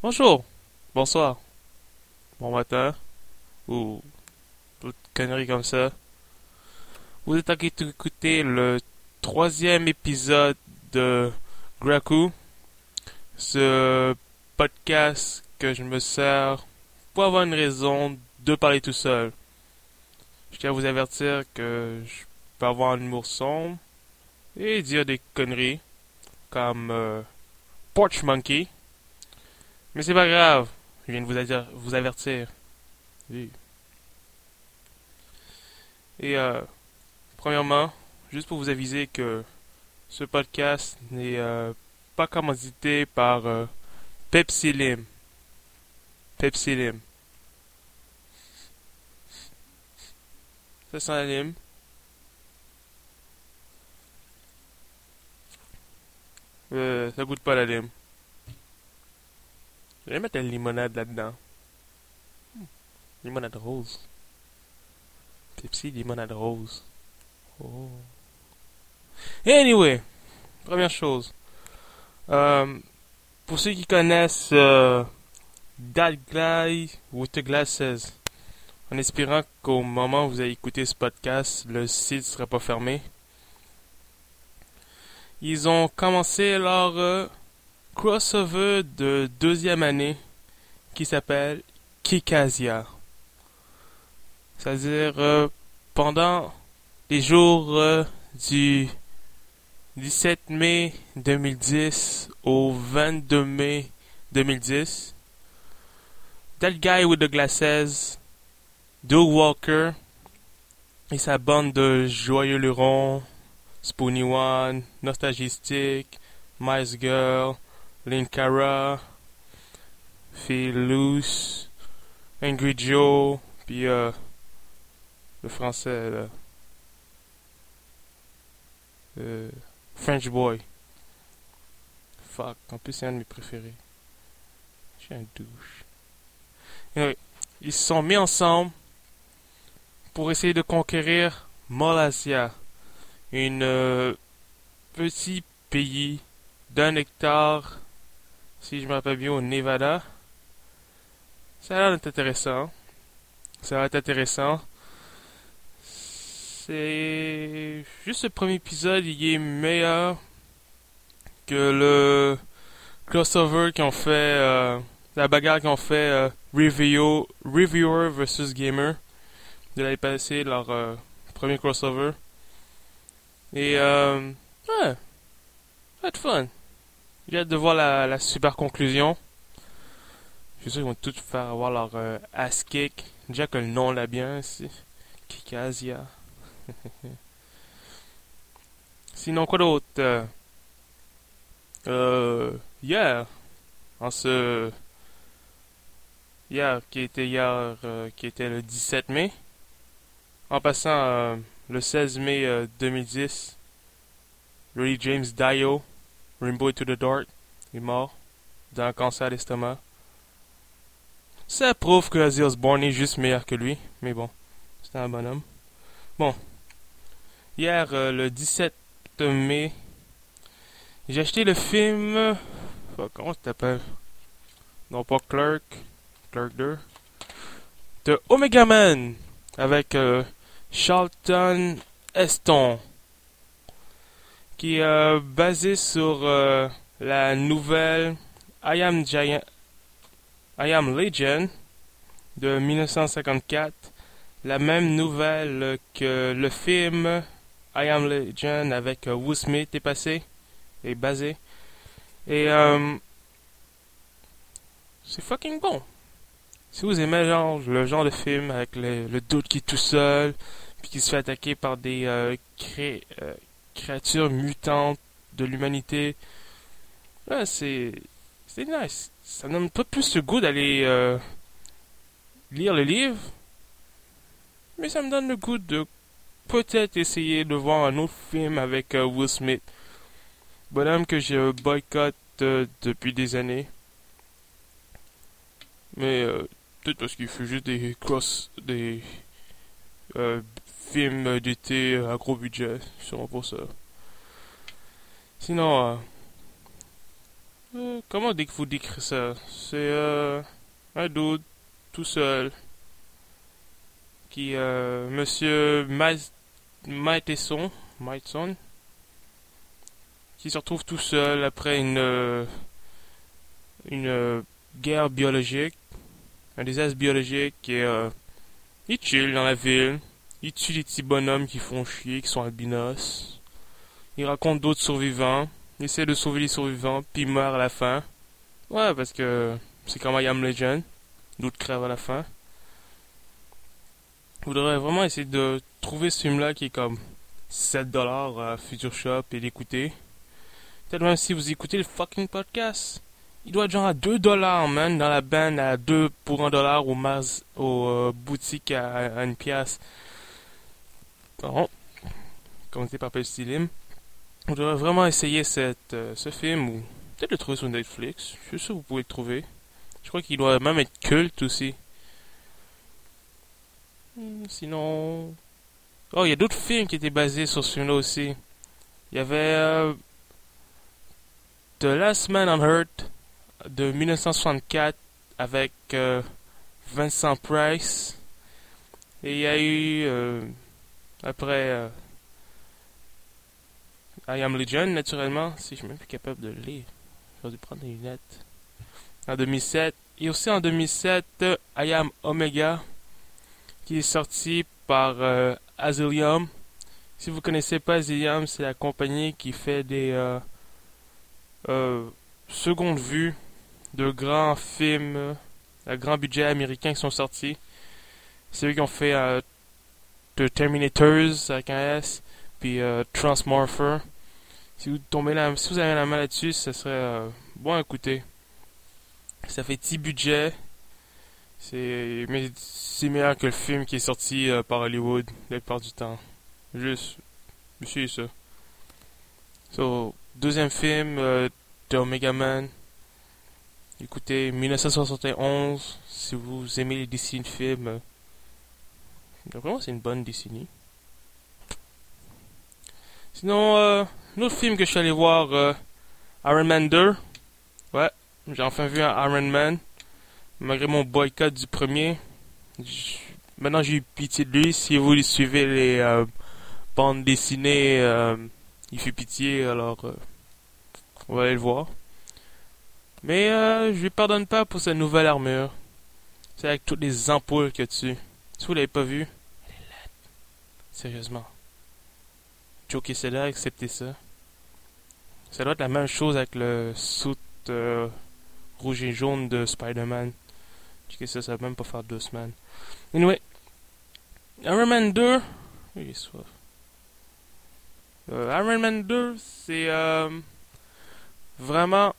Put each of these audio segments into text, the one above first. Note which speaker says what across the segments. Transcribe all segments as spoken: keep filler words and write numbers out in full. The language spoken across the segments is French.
Speaker 1: Bonjour, bonsoir, bon matin, ou toute connerie comme ça. Vous êtes aquí pour écouter le troisième épisode de Graku, ce podcast que je me sers pour avoir une raison de parler tout seul. Je tiens à vous avertir que je peux avoir un humour sombre et dire des conneries comme euh, Porch Monkey, mais c'est pas grave, je viens de vous, adir- vous avertir. Oui. Et euh, premièrement, juste pour vous aviser que ce podcast n'est euh, pas commandité par euh, Pepsi Lim. Pepsi Lim. Ça sent la lime. Euh, ça goûte pas la lime. Je vais mettre une limonade là-dedans. Limonade rose. Pepsi limonade rose. Oh. Anyway, première chose. Euh, pour ceux qui connaissent euh, That Guy with the Glasses, en espérant qu'au moment où vous allez écouter ce podcast, le site ne sera pas fermé. Ils ont commencé leur euh, crossover de deuxième année qui s'appelle Kikasia. C'est-à-dire euh, pendant les jours euh, du dix-sept mai deux mille dix au vingt-deux mai deux mille dix, That Guy with the Glasses, Doug Walker et sa bande de joyeux lurons, Spoony One, Nostalgistic, Mice Girl, Linkara, Phil Loose, Angry Joe, puis euh, le français, là, euh, French Boy. Fuck, en plus c'est un de mes préférés. Je suis un douche. Anyway, ils se sont mis ensemble pour essayer de conquérir Malaysia, une euh, petit pays d'un hectare, si je me rappelle bien, au Nevada. Ça a l'air d'être intéressant. Ça va être intéressant. C'est juste le premier épisode, il est meilleur que le crossover qu'ils ont fait, euh, la bagarre qu'ils ont fait euh, review, Reviewer versus Gamer de l'année passée, leur euh, premier crossover. Et euh, ouais, ça va être fun. J'ai hâte de voir la, la super conclusion. Je suis sûr qu'ils vont tous faire avoir leur euh, ass kick. Déjà que le nom l'a bien, c'est Kikasia. Sinon, quoi d'autre? Euh, euh, hier, en ce... Hier, qui était hier, euh, qui était le dix-sept mai. En passant, euh, le seize mai euh, deux mille dix, Ray James Dio, Rainbow to the Dark, est mort d'un cancer à l'estomac. Ça prouve que Ozzy Osbourne est juste meilleur que lui, mais bon, c'était un bonhomme. Bon, hier, euh, le dix-sept mai, j'ai acheté le film... Oh, comment ça s'appelle? Non, pas Clerk, Clerk deux, de Omega Man, avec euh, Charlton Heston, qui est euh, basé sur euh, la nouvelle I Am Giant, I Am Legend de mille neuf cent cinquante-quatre, la même nouvelle que le film I Am Legend avec euh, Will Smith est passé, est basé. Et euh, c'est fucking bon. Si vous aimez genre, le genre de film avec le, le dude qui est tout seul, puis qui se fait attaquer par des euh, cré, euh, créatures mutantes de l'humanité, ouais, c'est c'est nice. Ça donne pas plus le goût d'aller euh, lire le livre, mais ça me donne le goût de peut-être essayer de voir un autre film avec euh, Will Smith. Bonhomme que je boycotte euh, depuis des années. Mais euh, peut-être parce qu'il fait juste des cross, des euh, films d'été à gros budget, sûrement pour ça. Sinon, euh, Euh, comment dé- vous décrire ça? C'est euh, un dude tout seul qui, euh, Monsieur Ma- Matheson, Matheson, qui se retrouve tout seul après une, euh, une euh, guerre biologique, un désastre biologique, et euh, il chill dans la ville, il tue des petits bonhommes qui font chier, qui sont albinos, il raconte d'autres survivants, il essaie de sauver les survivants, puis il meurt à la fin. Ouais, parce que c'est comme I Am Legend, d'autres crèvent à la fin. Vous devriez vraiment essayer de trouver ce film-là qui est comme sept dollars à Future Shop et l'écouter. Peut-être même si vous écoutez le fucking podcast. Il doit être genre à deux dollars, man, dans la bande à deux pour un dollar au Mars, aux euh, boutiques à, à une pièce. Bon, commenté par Pelstilim. Vous devriez vraiment essayer cette, euh, ce film ou peut-être le trouver sur Netflix. Je suis sûr que vous pouvez le trouver. Je crois qu'il doit même être culte aussi. Hmm, Sinon... Oh, il y a d'autres films qui étaient basés sur ce film-là aussi. Il y avait euh, The Last Man on Earth de mille neuf cent soixante-quatre avec euh, Vincent Price. Et il y a eu, euh, après, euh, I Am Legend, naturellement. Si je suis même plus capable de le lire. J'aurais dû prendre des lunettes. En deux mille sept. Et aussi en deux mille sept, euh, I Am Omega, qui est sorti par euh, Asylum. Si vous connaissez pas Asylum, c'est la compagnie qui fait des euh, euh, secondes vues de grands films euh, à grand budget américains qui sont sortis. C'est eux qui ont fait euh, The Terminators avec un S, puis euh, Transmorpher. Si vous tombez là, si vous avez la main là-dessus, ça serait euh, bon à écouter. Ça fait petit budget, c'est mais c'est meilleur que le film qui est sorti euh, par Hollywood la plupart du temps. Juste, monsieur ça. So, deuxième film euh, de Omega Man. Écoutez, mille neuf cent soixante et onze, si vous aimez les décennies de films, euh, vraiment c'est une bonne décennie. Sinon, euh, un autre film que je suis allé voir, euh, Iron Man deux. Ouais, j'ai enfin vu un Iron Man. Malgré mon boycott du premier. j- Maintenant j'ai eu pitié de lui. Si vous suivez les euh, bandes dessinées, euh, il fait pitié, alors euh, on va aller le voir. Mais euh, je lui pardonne pas pour sa nouvelle armure. C'est avec toutes les ampoules qu'il y a dessus. Si vous l'avez pas vu, sérieusement. Joker c'est là, acceptez ça. Ça doit être la même chose avec le suit euh, rouge et jaune de Spider-Man. Checker ça, ça va même pas faire deux semaines. Anyway, Iron Man deux. Oui, il est soif. Euh, Iron Man deux, c'est euh, vraiment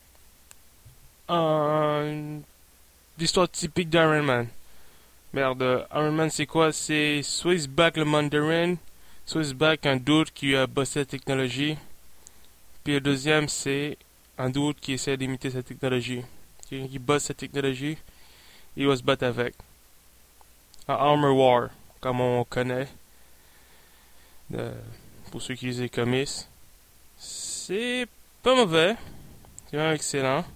Speaker 1: un- une histoire typique d'Iron Man. Merde, Iron Man c'est quoi? C'est soit il se bat le Mandarin, soit il se bat un dude qui a bossé la technologie. Puis le deuxième c'est un dude qui essaie d'imiter sa technologie. Quelqu'un qui bosse sa technologie, il va se battre avec. Un Armor War, comme on connaît. Euh, pour ceux qui lisent les comics. C'est pas mauvais. C'est même excellent.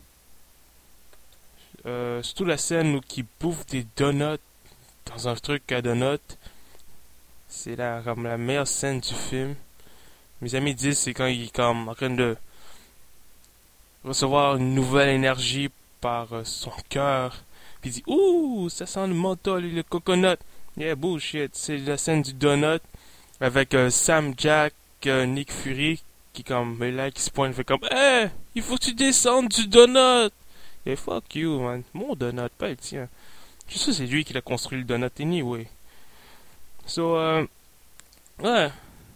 Speaker 1: Euh, surtout la scène où il bouffe des donuts dans un truc à donuts. C'est la, comme la meilleure scène du film. Mes amis disent c'est quand il est comme en train de recevoir une nouvelle énergie par euh, son cœur. Puis il dit ouh, ça sent le menthol et le coconut. Yeah, bullshit. C'est la scène du donut avec euh, Sam Jack, euh, Nick Fury qui comme est là qui se pointe fait comme hey, il faut que tu descendes du donut. Et fuck you man, mon donut pas le tien. Je sais c'est lui qui a construit le donut anyway. So euh, ouais,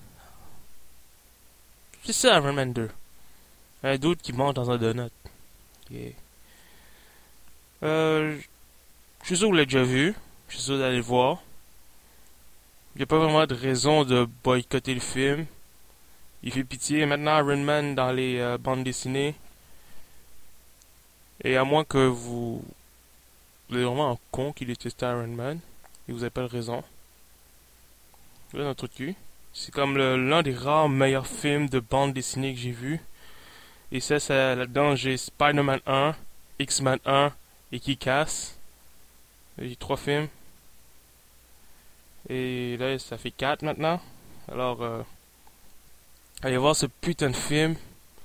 Speaker 1: c'est ça Iron Man deux. Un doute qui mange dans un donut. Yeah. Euh, je suis sûr que vous l'avez déjà vu. Je suis sûr d'aller le voir. Il n'y a pas vraiment de raison de boycotter le film. Il fait pitié. Maintenant, Iron Man dans les euh, bandes dessinées. Et à moins que vous... Vous êtes vraiment un con qui déteste Iron Man. Et vous n'avez pas de raison. Vous êtes un trou de cul. C'est comme le- l'un des rares meilleurs films de bande dessinée que j'ai vu. Et ça, ça là-dedans, j'ai Spider-Man un, X-Men un et Kick-Ass. J'ai trois films. Et là, ça fait quatre maintenant. Alors, euh, allez voir ce putain de film.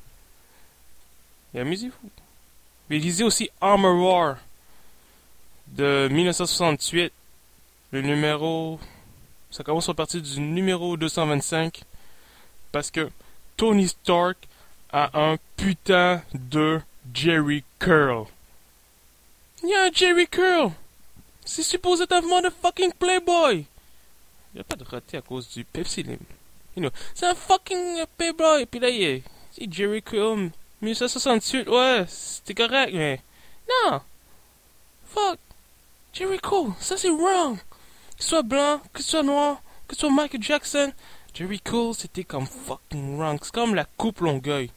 Speaker 1: Et amusez-vous. Mais lisez aussi Armor War de mille neuf cent soixante-huit. Le numéro... Ça commence à partir du numéro deux cent vingt-cinq. Parce que Tony Stark a un putain de Jerry Curl. Il y a un Jerry Curl. C'est supposé être un motherfucking Playboy. Il n'y a pas de raté à cause du Pepsi Lim. You know, c'est un fucking Playboy. Puis là, il est... C'est Jerry Curl. mille neuf cent soixante-huit, ouais, c'était correct, mais... Non! Fuck! Jerry Curl, ça c'est wrong! Que ce soit blanc, que ce soit noir, que ce soit Michael Jackson, Jerry Curl, c'était comme fucking wrong. C'est comme la coupe Longueuil.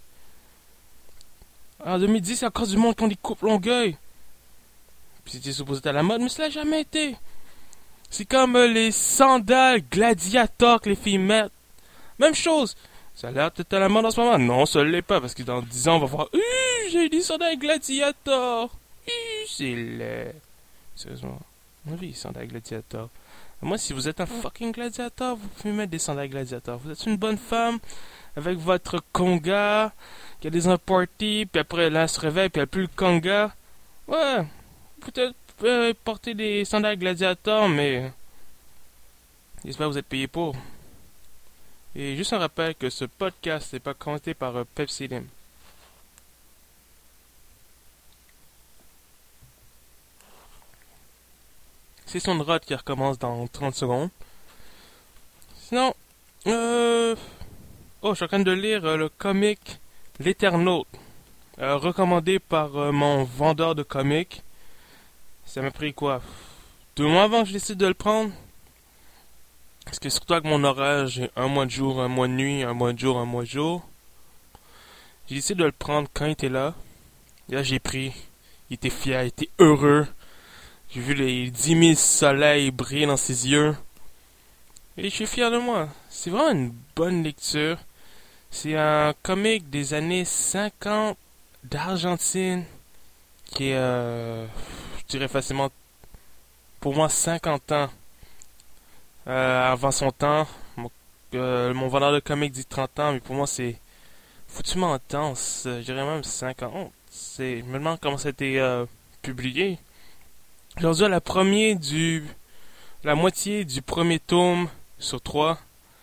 Speaker 1: En deux mille dix, il y a encore du monde qui ont des coupes Longueuil. Puis c'était supposé être à la mode, mais ça l'a jamais été. C'est comme euh, les sandales Gladiator que les filles mettent. Même chose. Ça a l'air d'être à la mode en ce moment. Non, ça l'est pas, parce que dans dix ans, on va voir... Hum, j'ai des sandales Gladiator. Hum, c'est laid. Sérieusement. Oui, des sandales Gladiator. Moi, si vous êtes un fucking gladiateur, vous pouvez mettre des sandales Gladiator. Vous êtes une bonne femme, avec votre conga, qui a des un party, puis après, là, elle se réveille, puis elle a plus le conga. Ouais, peut-être vous pouvez porter des sandales Gladiator, mais... J'espère que vous êtes payé pour. Et juste un rappel que ce podcast n'est pas commenté par euh, Pepsi Lim. C'est son rot qui recommence dans trente secondes. Sinon, euh... Oh, je suis en train de lire euh, le comic L'Éternaute, euh, recommandé par euh, mon vendeur de comics. Ça m'a pris quoi? Deux mois avant que je décide de le prendre. Parce que surtout avec mon horaire, j'ai un mois de jour, un mois de nuit, un mois de jour, un mois de jour. J'ai décidé de le prendre quand il était là. Et là, j'ai pris. Il était fier, il était heureux. J'ai vu les dix mille soleils briller dans ses yeux. Et je suis fier de moi. C'est vraiment une bonne lecture. C'est un comic des années cinquante d'Argentine. Qui est, euh, je dirais facilement, pour moi, cinquante ans. Euh, avant son temps. Mon, euh, mon vendeur de comics dit trente ans, mais pour moi, c'est foutument intense. Je dirais même cinquante. C'est, je me demande comment ça a été euh, publié. J'ai rendu à la première du... la moitié du premier tome sur trois.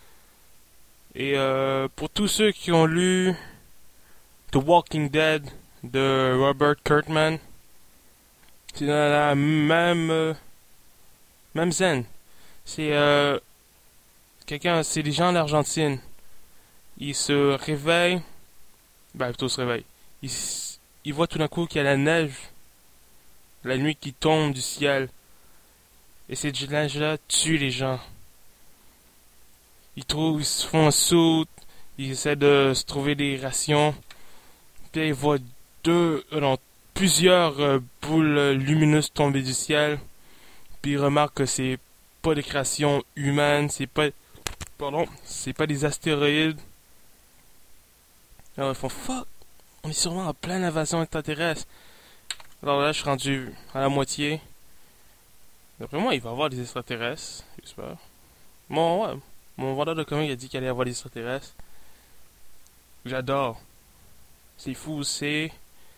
Speaker 1: Et euh, pour tous ceux qui ont lu The Walking Dead de Robert Kirkman, c'est dans la même... Euh, même scène. C'est euh, quelqu'un, c'est des gens d'Argentine. Ils se réveillent, ben plutôt se réveillent. Ils, ils voient tout d'un coup qu'il y a la neige, la nuit qui tombe du ciel. Et cette neige-là tue les gens. Ils trouvent, ils se font un saut, ils essaient de se trouver des rations. Puis ils voient deux, euh, non, plusieurs euh, boules lumineuses tomber du ciel. Puis ils remarquent que c'est pas des créations humaines, c'est pas, pardon, c'est pas des astéroïdes. Alors ils font fuck, on est sûrement en pleine invasion extraterrestre. Alors là je suis rendu à la moitié. D'après moi il va y avoir des extraterrestres, j'espère. Bon ouais, mon vendeur de comics a dit qu'il allait y avoir des extraterrestres. J'adore. C'est fou, c'est...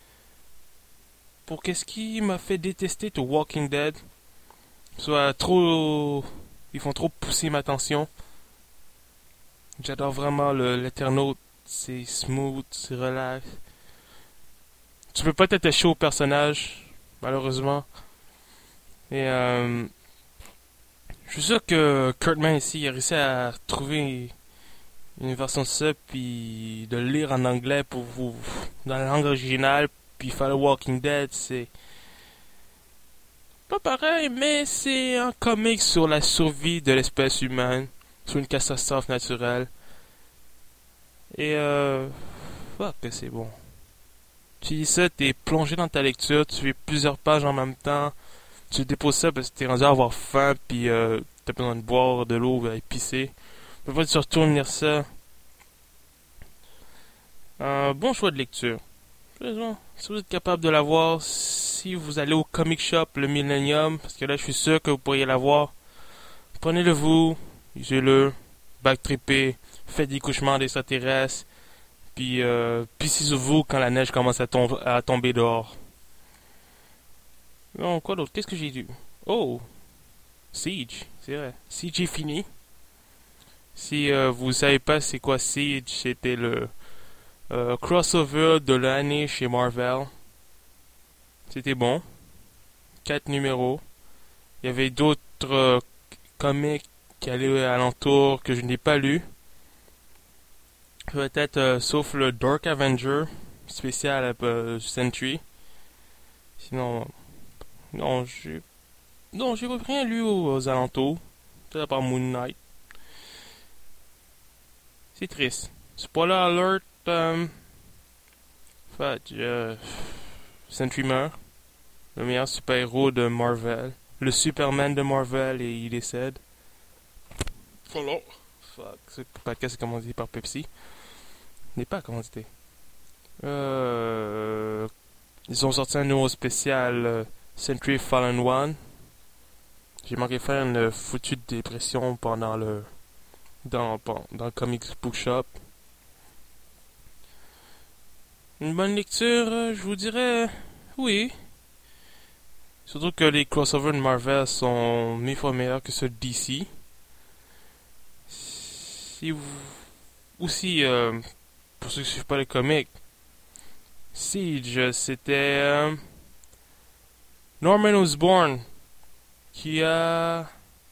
Speaker 1: Pour qu'est-ce qui m'a fait détester The Walking Dead? Soit trop... Ils font trop pousser ma tension. J'adore vraiment le l'Éternaute. C'est smooth, c'est relax. Tu peux pas t'attacher au personnage, malheureusement. Et euh... je suis sûr que Kurtman ici a réussi à trouver une version de ça, puis de le lire en anglais pour vous, dans la langue originale, puis faire le Walking Dead, c'est... pas pareil, mais c'est un comic sur la survie de l'espèce humaine, sur une catastrophe naturelle. Et euh... fuck que c'est bon. Tu lis ça, t'es plongé dans ta lecture, tu fais plusieurs pages en même temps, tu déposes ça parce que t'es rendu à avoir faim, puis euh, t'as besoin de boire de l'eau, et pisser. Après tu retournes lire ça. Un bon choix de lecture. Sérieusement, si vous êtes capable de l'avoir, si vous allez au comic shop, le Millennium, parce que là je suis sûr que vous pourriez l'avoir, prenez-le vous, lisez-le, backtrippez, faites des couchements d'extraterrestres, puis euh, pissez sur vous quand la neige commence à, tom- à tomber dehors. Non, quoi d'autre? Qu'est-ce que j'ai lu? Oh, Siege, c'est vrai. Siege est fini. Si euh, vous savez pas c'est quoi Siege, c'était le euh, crossover de l'année chez Marvel. C'était bon. Quatre numéros. Il y avait d'autres euh, comics qui allaient alentour que je n'ai pas lus. Peut-être euh, sauf le Dark Avenger spécial euh, Sentry. Sinon, non, j'ai non, j'ai rien lu aux, aux alentours. Peut-être à part Moon Knight. C'est triste. Spoiler alert. Euh, fait, euh, Sentry meurt. Le meilleur super-héros de Marvel. Le Superman de Marvel et il décède. Voilà. Fuck. Ce podcast est commandité par Pepsi. N'est pas commandité. Euh, ils ont sorti un numéro spécial euh, Sentry Fallen One. J'ai manqué de faire une foutue dépression pendant le dans, dans le comics bookshop. Une bonne lecture, euh, je vous dirais oui. Surtout que les crossovers de Marvel sont mille fois meilleurs que ceux de D C. Si vous aussi euh, pour ceux qui ne suivent pas les comics, Siege, c'était euh, Norman Osborn qui a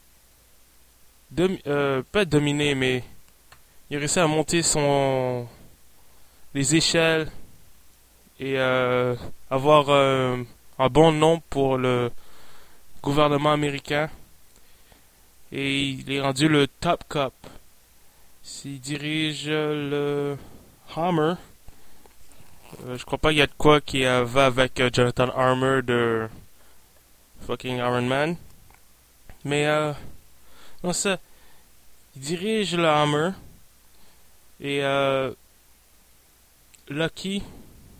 Speaker 1: domi- euh, pas dominé, mais il a réussi à monter son les échelles et euh, avoir euh, un bon nom pour le gouvernement américain. Et il est rendu le Top Cop. Il dirige le Hammer. Euh, je crois pas qu'il y a de quoi qui euh, va avec euh, Jonathan Armour de fucking Iron Man. Mais euh, non ça, il dirige le Hammer et euh, Lucky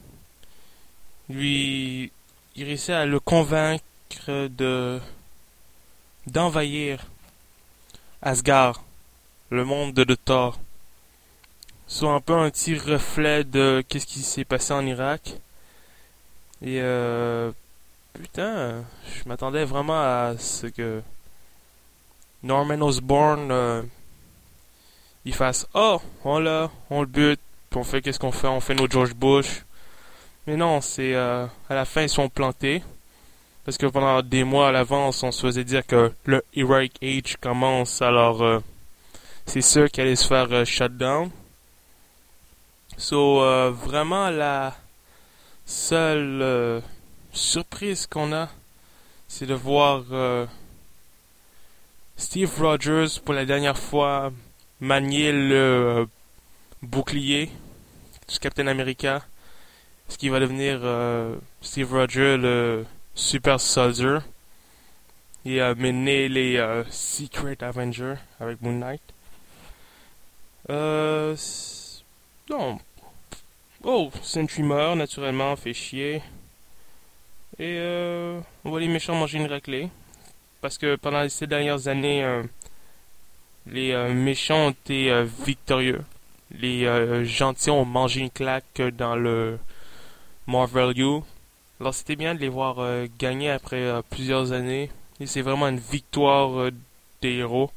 Speaker 1: lui, il réussit à le convaincre de d'envahir Asgard, le monde de, de Thor. Soit un peu un petit reflet de qu'est-ce qui s'est passé en Irak. Et euh, putain, je m'attendais vraiment à ce que Norman Osborn euh, il fasse oh on l'a, on le bute, puis on fait qu'est-ce qu'on fait, on fait notre George Bush. Mais non, c'est euh, à la fin ils sont plantés parce que pendant des mois à l'avance on se faisait dire que le Heroic Age commence, alors euh, c'est sûr qu'il allait se faire euh, shut down. So euh, vraiment la seule euh, surprise qu'on a, c'est de voir euh, Steve Rogers pour la dernière fois manier le euh, bouclier du Captain America. Ce qui va devenir euh, Steve Rogers le Super Soldier. Et a mené les euh, Secret Avengers avec Moon Knight. Euh, non. Oh, Sentry meurt naturellement, fait chier. Et euh, on voit les méchants manger une raclée. Parce que pendant ces dernières années, euh, les euh, méchants ont été euh, victorieux. Les euh, gentils ont mangé une claque dans le Marvel U. Alors c'était bien de les voir euh, gagner après euh, plusieurs années. Et c'est vraiment une victoire euh, des héros.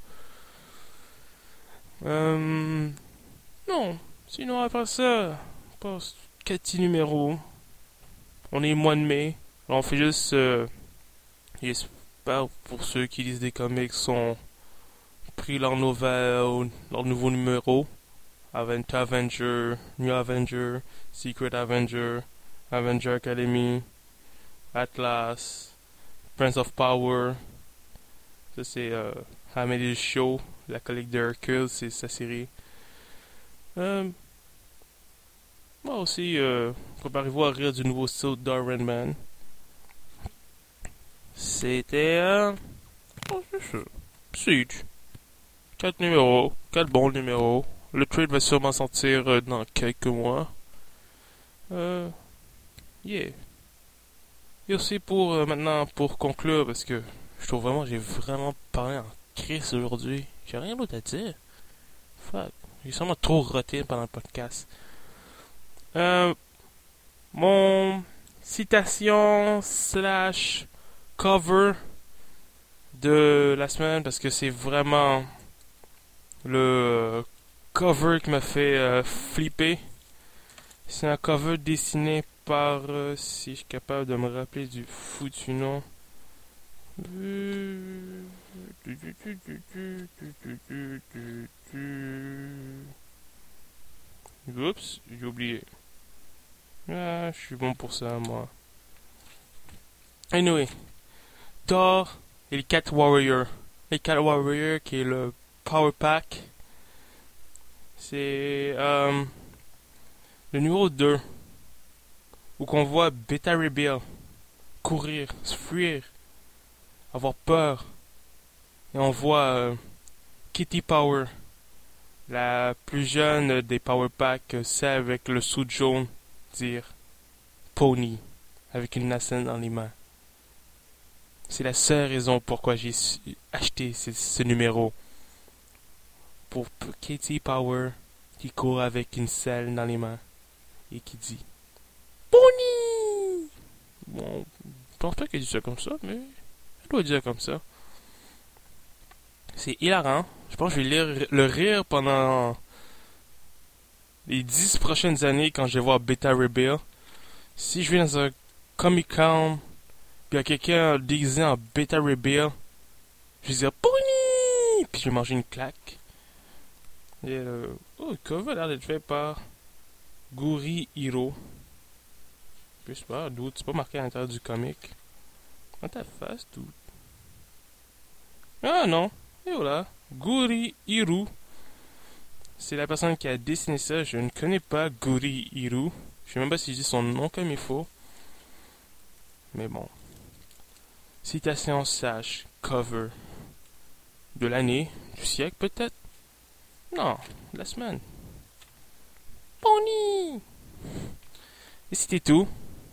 Speaker 1: Euh, non, sinon après ça, on passe quatre petits numéros. On est mois de mai. Alors on fait juste... Euh, j'espère pour ceux qui lisent des comics sont pris leur nouvelle, leur nouveau numéro. Avenger, Avenger, New Avenger, Secret Avenger, Avenger Academy, Atlas, Prince of Power. Ça c'est euh, Hamid Show, la collègue de Hercule, c'est sa série. Euh, moi aussi, euh, préparez-vous à rire du nouveau style d'Iron Man. C'était euh, oh, c'est ça. Siege. Quatre numéros, quatre bons numéros. Le trade va sûrement sortir euh, dans quelques mois. Euh, yeah. Et aussi pour euh, maintenant, pour conclure, parce que je trouve vraiment, j'ai vraiment parlé en crise aujourd'hui. J'ai rien d'autre à dire. Fuck. J'ai sûrement trop roté pendant le podcast. Euh, mon citation slash cover de la semaine, parce que c'est vraiment le cover qui m'a fait euh, flipper. C'est un cover dessiné par, euh, si je suis capable de me rappeler du foutu nom. Oups, j'ai oublié. Ah, je suis bon pour ça, moi. Anyway, Thor et les Cat Warriors. Les Cat Warriors qui est le Power Pack. C'est euh, le numéro deux. Où qu'on voit Beta Ray Bill courir, se fuir, avoir peur. Et on voit euh, Kitty Power, la plus jeune des Power Pack, celle avec le sou jaune, dire Pony, avec une nacelle dans les mains. C'est la seule raison pourquoi j'ai acheté ce, ce numéro. Pour Kitty Power qui court avec une selle dans les mains et qui dit Pony! Bon, je pense pas qu'elle dit ça comme ça, mais elle doit dire comme ça. C'est hilarant. Je pense que je vais lire le rire pendant les dix prochaines années quand je vais voir Beta Ray Bill. Si je vais dans un Comic Con, puis il y a quelqu'un déguisé en Beta Ray Bill, je vais dire Pony! Puis je vais manger une claque. Et euh, oh, le cover a l'air d'être fait par Guri Hiro. Je sais pas, d'où c'est pas marqué à l'intérieur du comic. Dans ta face, tout. Ah non! Et voilà, Guri Hiru. C'est la personne qui a dessiné ça. Je ne connais pas Guri Hiru. Je sais même pas si je dis son nom comme il faut. Mais bon. Citation slash cover de l'année, du siècle peut-être. Non, de la semaine. Pony! Et c'était tout.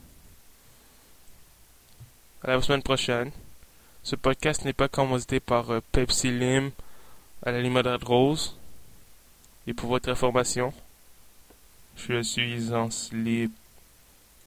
Speaker 1: À la semaine prochaine. Ce podcast n'est pas commandité par euh, Pepsi Lim à la limonade rose. Et pour votre information, je suis en slip.